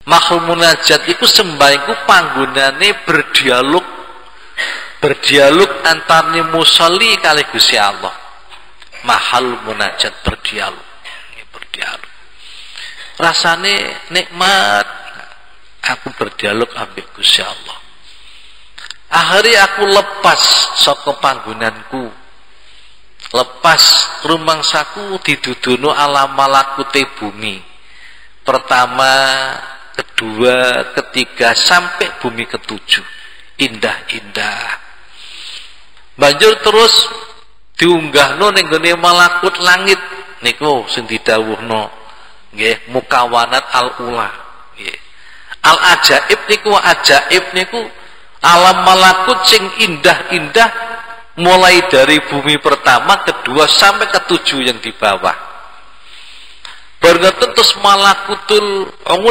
Mahal munajat iku sembah iku panggonane berdialog antane musolli kali Gusti Allah. Mahal munajat berdialog. Rasane nikmat aku berdialog ambek Gusti Allah. Akhirnya aku lepas saka panggonanku. Lepas rumangsaku didudono alam malakute bumi. Pertama, kedua, ketiga sampai bumi ketujuh. Indah-indah. Banjur terus diunggahno ning gone malakut langit niku sing didhawuhno nggih mukawanat al-ula nggih. Al-ajaib niku alam malakut sing indah-indah mulai dari bumi pertama, kedua sampai ketujuh yang di bawah. Bergantung terus malakutul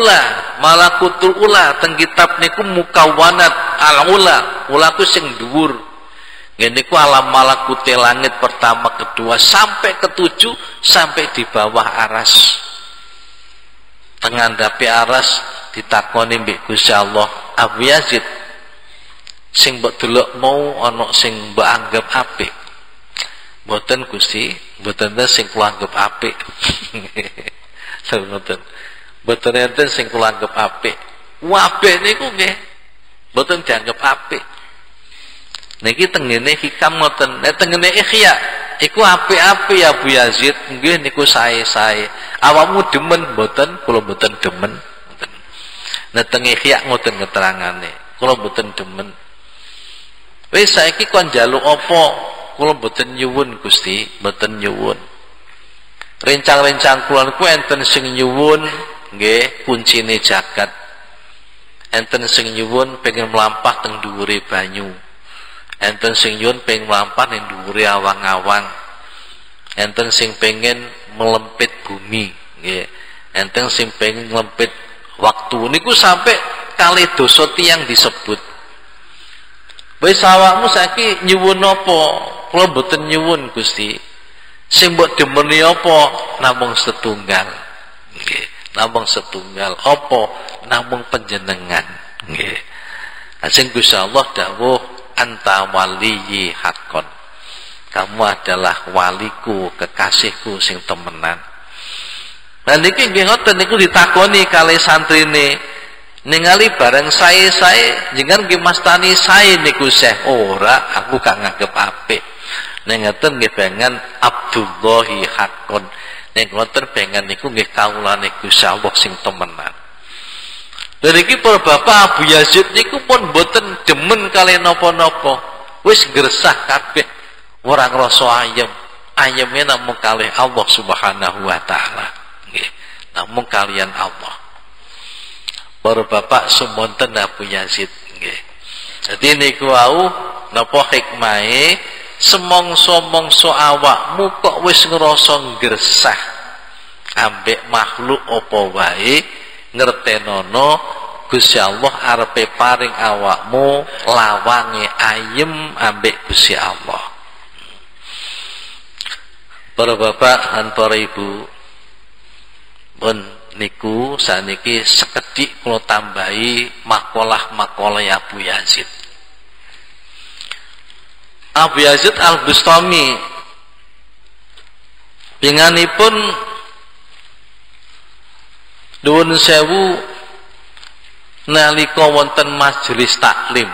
ula teng kitab niku mukawanat al-ula. Ula ku sing dhuwur. Ngene ku alam malakute langit pertama, kedua sampai ketujuh sampai di bawah aras. Tengandhape aras ditakoni mbek Gusti Allah, Abu Yazid sing mbok delok mau ana sing mbok anggap apik. Mboten Gusti, mboten sing kula anggap apik. Mboten. Mboten enten sing kula anggap apik. Apik niku nggih mboten dianggap apik. Niki tengene hikam ngoten, tengene Ihya iku apik-apik ya Bu Yazid, nggih niku sae-sae. Awakmu demen mboten, kula mboten demen. Mboten. Nah teng Ihya ngoten keterangane, kula mboten demen. Wis saiki kon njaluk apa? Kula mboten nyuwun Gusti, mboten nyuwun. Rencang-rencang kula niku enten sing nyuwun nggih kuncine jagat. Enten sing nyuwun pengen mlampah teng dhuwure banyu. Enten sing nyuwun pengen mlampah ning dhuwure awang-awang. Enten sing pengen melempit bumi nggih. Enten sing pengen melempit waktu niku sampai kalih dosa tiyang disebut. Wis awakmu saiki nyuwun apa? Kula mboten nyuwun Gusti. Sing mbok demeni apa? Namung setunggal. Nggih, namung setunggal. Apa? Namung panjenengan. Nggih. Sing Gusti Allah dawuh anta waliyyi haqqan. Kamu adalah waliku, kekasihku sing temenan. Nah niki nggih ngoten niku ditakoni kalih santrine. Ningali bareng sae-sae jenengan nggih mastani sae niku Syekh ora aku gak nganggep apik. Ning ngoten nggih pengen Abdullahi haqqon. Ning ngoten pengen niku nggih kawulane Gusti Allah sing temenan. Lha iki para bapak Abu Yazid niku pun mboten demen kali napa-napa. Wis gresah kabeh. Ora ngrasa ayem. Ayeme namung kalih Allah Subhanahu wa taala. Nggih. Namung kalian Allah. Para bapak sumonten Abu Yazid nggih. Dadi niku wau napa hikmahe semongso-mongso awakmu kok wis ngrasa gresah ambek makhluk apa wae ngertenono Gusti Allah arepe paring awakmu lawange ayem ambek Gusti Allah. Para bapak lan para ibu pun niku saniki sekedhik kula tambahi makalah-makalah Abu Yazid. Abu Yazid Al-Bustami pinganipun nuwun sewu nalika wonten majelis taklim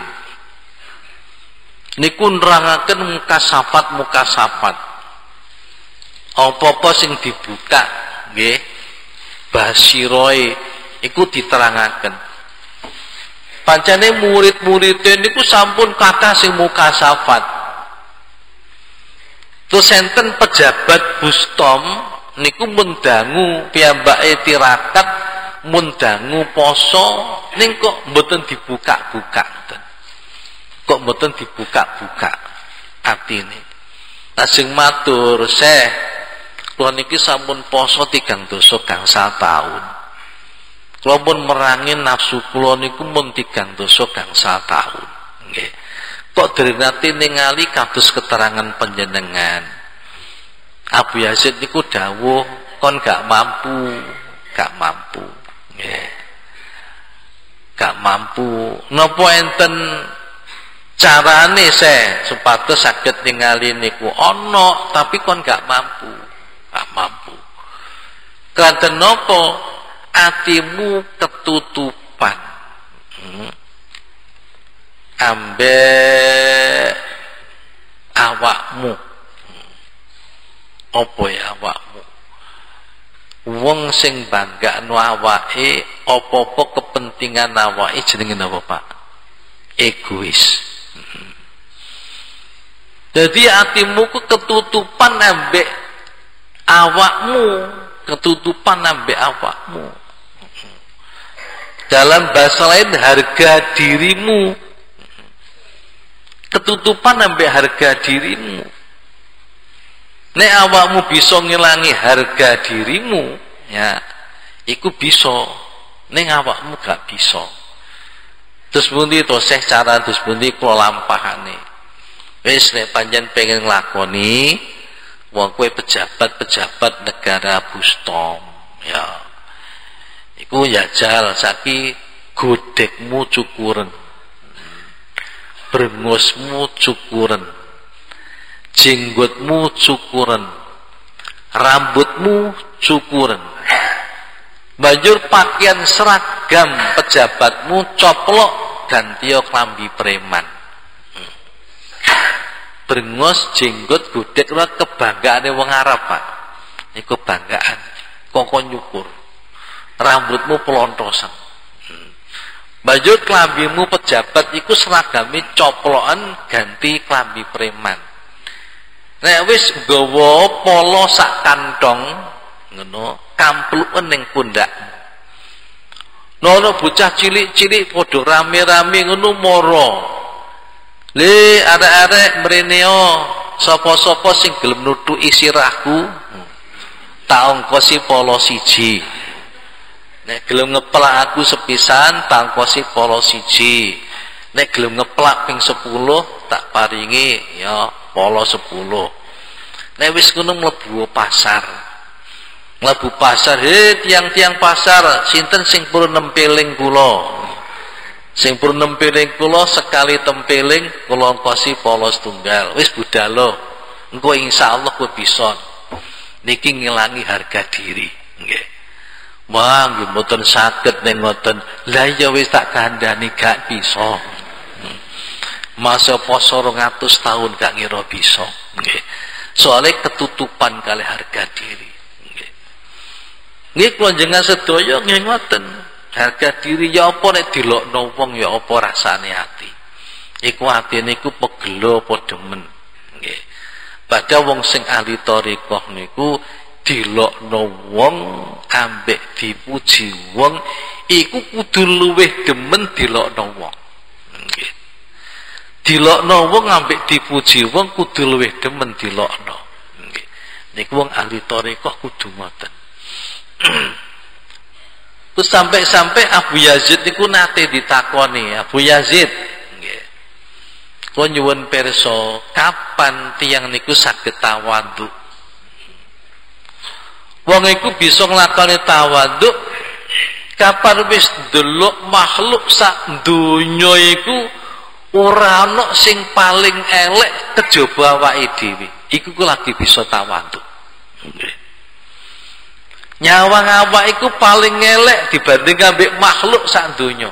niku nerangaken mukasafat apa-apa sing dibuka nggih basiroi iku diterangaken. Pancene murid-muridé niku sampun kathah sing mukasafat. Terus enten pejabat Bustom niku mendangu piyambake tirakat mendangu poso ning kok mboten dibuka-buka ngoten. Kok mboten dibuka-buka atine. Lajeng matur, "Syekh, kula niki sampun poso 3 dosa gangsal taun. Kula pun merangi nafsu kula niku mun 3 dosa gangsal taun." Nggih. Kok drenate ningali kados keterangan panjenengan. Abu Yazid niku dawuh kon gak mampu. Nggih. gak mampu. Napa enten carane supados saged ningali niku? Ana, tapi kon gak mampu. Gak mampu. Kanten napa? Atimu ketutupan. Ambek awakmu. Apa ya awakmu? Wong sing banggakno awake, apa-apa kepentingan awake jenenge napa, Pak? Egois. Jadi atimu ku ketutupan ambek awakmu, ketutupan ambek awakmu. Dalam bahasa lain harga dirimu. Ketutupan ambek harga dirimu. Nek awakmu bisa ngilangi harga dirimu, ya, iku bisa. Nek awakmu gak bisa. Terus pundi to seh cara terus pundi kula lampahane. Wis nek panjen pengen nglakoni, wong kowe pejabat-pejabat negara Bustom, ya. Iku njajal saiki godhekmu cukuren. Brengosmu cukuren. Jenggotmu cukuren, rambutmu cukuren, banjur pakaian seragam pejabatmu coplok ganti klambi preman. Brengos, jenggot, godhek ora kebanggaane wong Arab, Pak. Iku kebanggaan. Kok nyukur. Rambutmu pelontosan. Banjur klambimu pejabat iku seragame coplokan ganti klambi preman. Nek wis nggawa polo sak kantong ngono kampluken ning pundakmu. Nono bocah cilik-cilik padha rame-rame ngono mara. Le arek-arek mreneo sapa-sapa sing gelem nutuki sirahku tak ongkosi polo siji. Nek gelem ngeplak aku sepisan tak ongkosi polo siji. Nek gelem ngeplak ping 10 tak paringi ya polo 10. Nek wis ngono mlebu pasar. Mlebu pasar, tiang-tiang pasar, sinten sing purun nempeling kula? Sing purun nempeling kula sekali tempeling kula ongkosi polo setunggal. Wis budalo. Engko insyaallah kowe bisa. Niki ngilangi harga diri, nggih. Wah, nggih mboten saged nek ngoten. Lah ya wis tak kandhani gak bisa. Masa poso 200 tahun gak ngira bisa, nggih. Soale ketutupan kali harga diri, nggih. Nggih kula jenengan sedaya nggih ngoten. Harga diri ya apa nek dilokno wong ya apa rasane ati. Iku atine iku pegelo apa demen, nggih. Padha wong sing ahli thariqah niku dilokno wong ambek dipuji wong iku kudu luwih demen dilokno wong, nggih. Dilokno wong ambek dipuji wong kudu luwih demen dilokno. Nggih. Niku wong ahli thariqah kudu ngoten. Terus sampai Abu Yazid niku nate ditakoni, Abu Yazid, nggih. Kula nyuwun pirsa, kapan tiyang niku saged tawadhu? Wong iku bisa nglakoni tawadhu kapan wis ndelok makhluk sak donya iku ora ana sing paling elek kejaba awake dhewe. Iku ku lagi bisa tawadhu. Nggih. Nyawang awak iku paling elek dibanding ambek makhluk sak donya.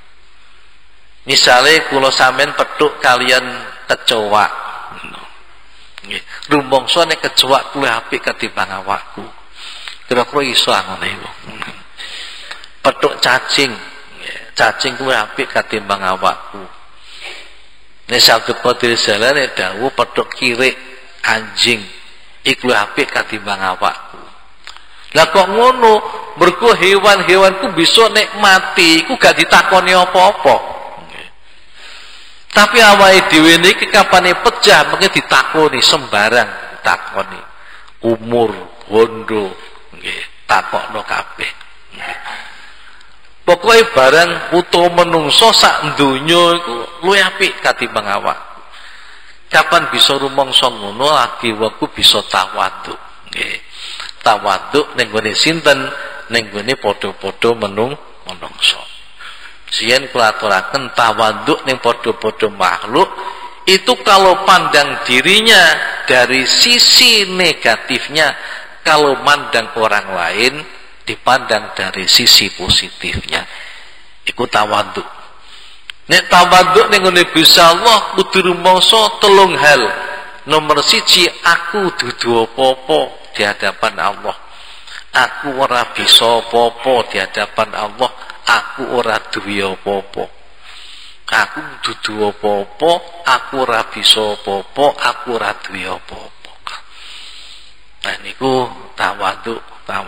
Misale kula sampean petuk kalian kecoa. Nggih. Rumangsa nek kecoa kuwi apik ketimbang awakku. Kira-kira iso ngono iku. Petuk cacing. Nggih. Cacing kuwi apik ketimbang awakku. Nek saged padha jalane dawuh petuk kirik anjing iku apik katimbang awakku. Lah kok ngono, mergo hewan-hewanku bisa nek mati iku gak ditakoni apa-apa. Nggih. Tapi awake dhewe niki kapane pecah mengke ditakoni sembarang ditakoni. Umur, bondo, nggih, takokno kabeh. Nggih. Pokoke barang utawa menungso sak donya iku luwih apik katimbang awak. Kapan bisa rumangsa ngono lagi waku bisa tawadhu. Nggih. Tawadhu ning gone sinten? Ning gone padha-padha menungso. Biyen kula aturaken tawaduk ning padha-padha makhluk itu kalau pandang dirinya dari sisi negatifnya, kalau mandang orang lain dipandang dari sisi positifnya. Iku tawaduk. Nek tawaduk ning ngene Gusti Allah kudu rumangsa telung hal. Nomor siji, aku dudu apa-apa di hadapan Allah. Aku ora bisa apa-apa di hadapan Allah. Aku ora duwe apa-apa. Aku dudu apa-apa, aku ora bisa apa-apa, aku ora duwe apa-apa. Nah niku tawaduk.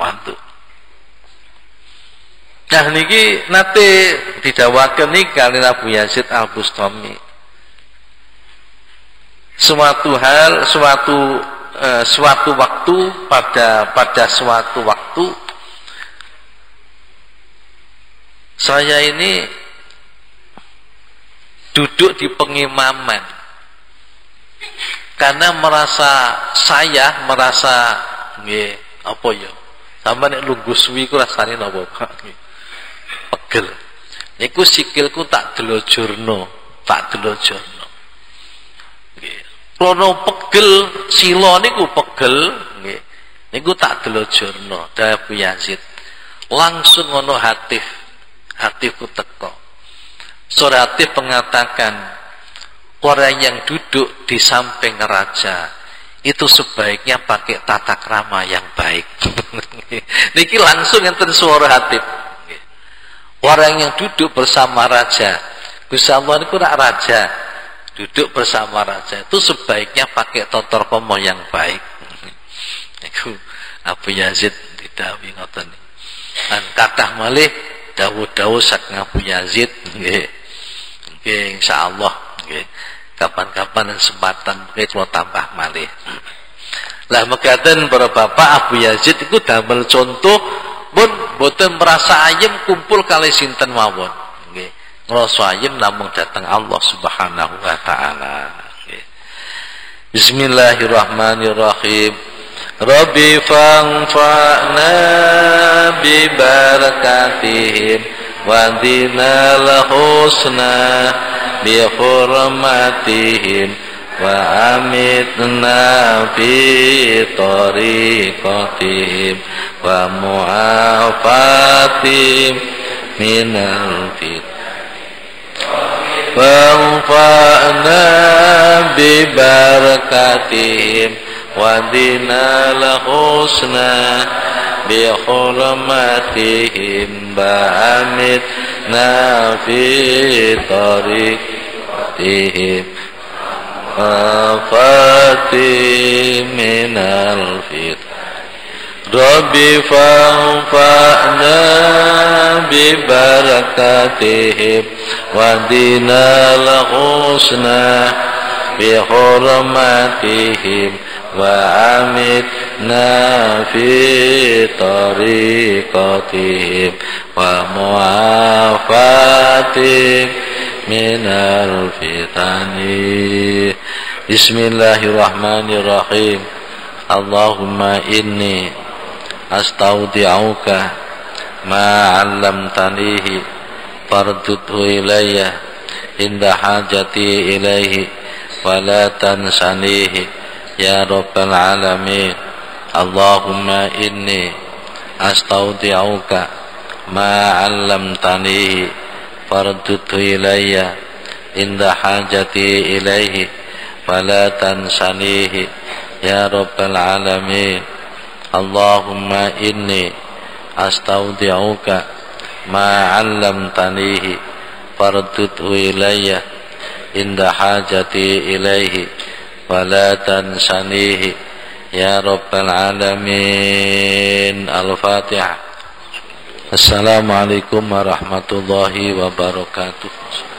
Nah niki nate didhawaken niki kali Abu Yazid Al-Bustami. Suatu waktu pada suatu waktu saya ini duduk di pengimaman karena merasa nggih apa ya sampe nek lungguh suwi ku rasane napa Pak nggih pegel niku sikilku tak delojurno nggih krono pegel sila niku pegel nggih niku tak delojurno Abu Yazid langsung ono hatiku teko. Surah Hatif mengatakan orang yang duduk di samping raja itu sebaiknya pakai tata krama yang baik. Niki langsung enten suara Hatif. Orang yang duduk bersama raja, Gusti Allah niku rak raja, duduk bersama raja itu sebaiknya pakai tata krama yang baik. Niku Abu Yazid didhawuhi ngoten. Lan kathah malih dawuh-dawuh saking Abu Yazid nggih. Nggih insyaallah nggih. Kapan-kapan kesempatan nggih kula tambah malih. Lah mekaten para bapak Abu Yazid iku damel contoh pun boten merasa ayem kumpul kali sinten mawon nggih. Ngrasa ayem namung dateng Allah Subhanahu wa taala nggih. Bismillahirrahmanirrahim. Rabbi fa'na bi barakatihim wa dinal husna bi hurmatihim wa amitna bi tariqatihim wa mu'afatihim minal fitnah wa fa'na bi barakatihim wadina lahusna bi hurmatihim ba'amid nafi tariqatihim fatih minal fit Rabbi fa'na bi barakatihim wadina lahusna bi hurmatihim wa amitna fi tariqatihim wa mu'afatihim minal fitani. Bismillahirrahmanirrahim. Allahumma inni astaudi'uka ma 'allamtanihi fardudhu ilayya inda hajati ilaihi wa la tansanihi ya rabbal alamin. Allahumma inni astaudi'uka ma 'allamtanihi fardudhu ilayya inda hajati ilaihi wa la tansanihi ya rabbal alamin. Allahumma inni astaudi'uka ma 'allamtanihi fardudhu ilayya inda hajati ilaihi wala tansanihi ya rabbal alamin. Al-Fatihah. Assalamualaikum warahmatullahi wabarakatuh.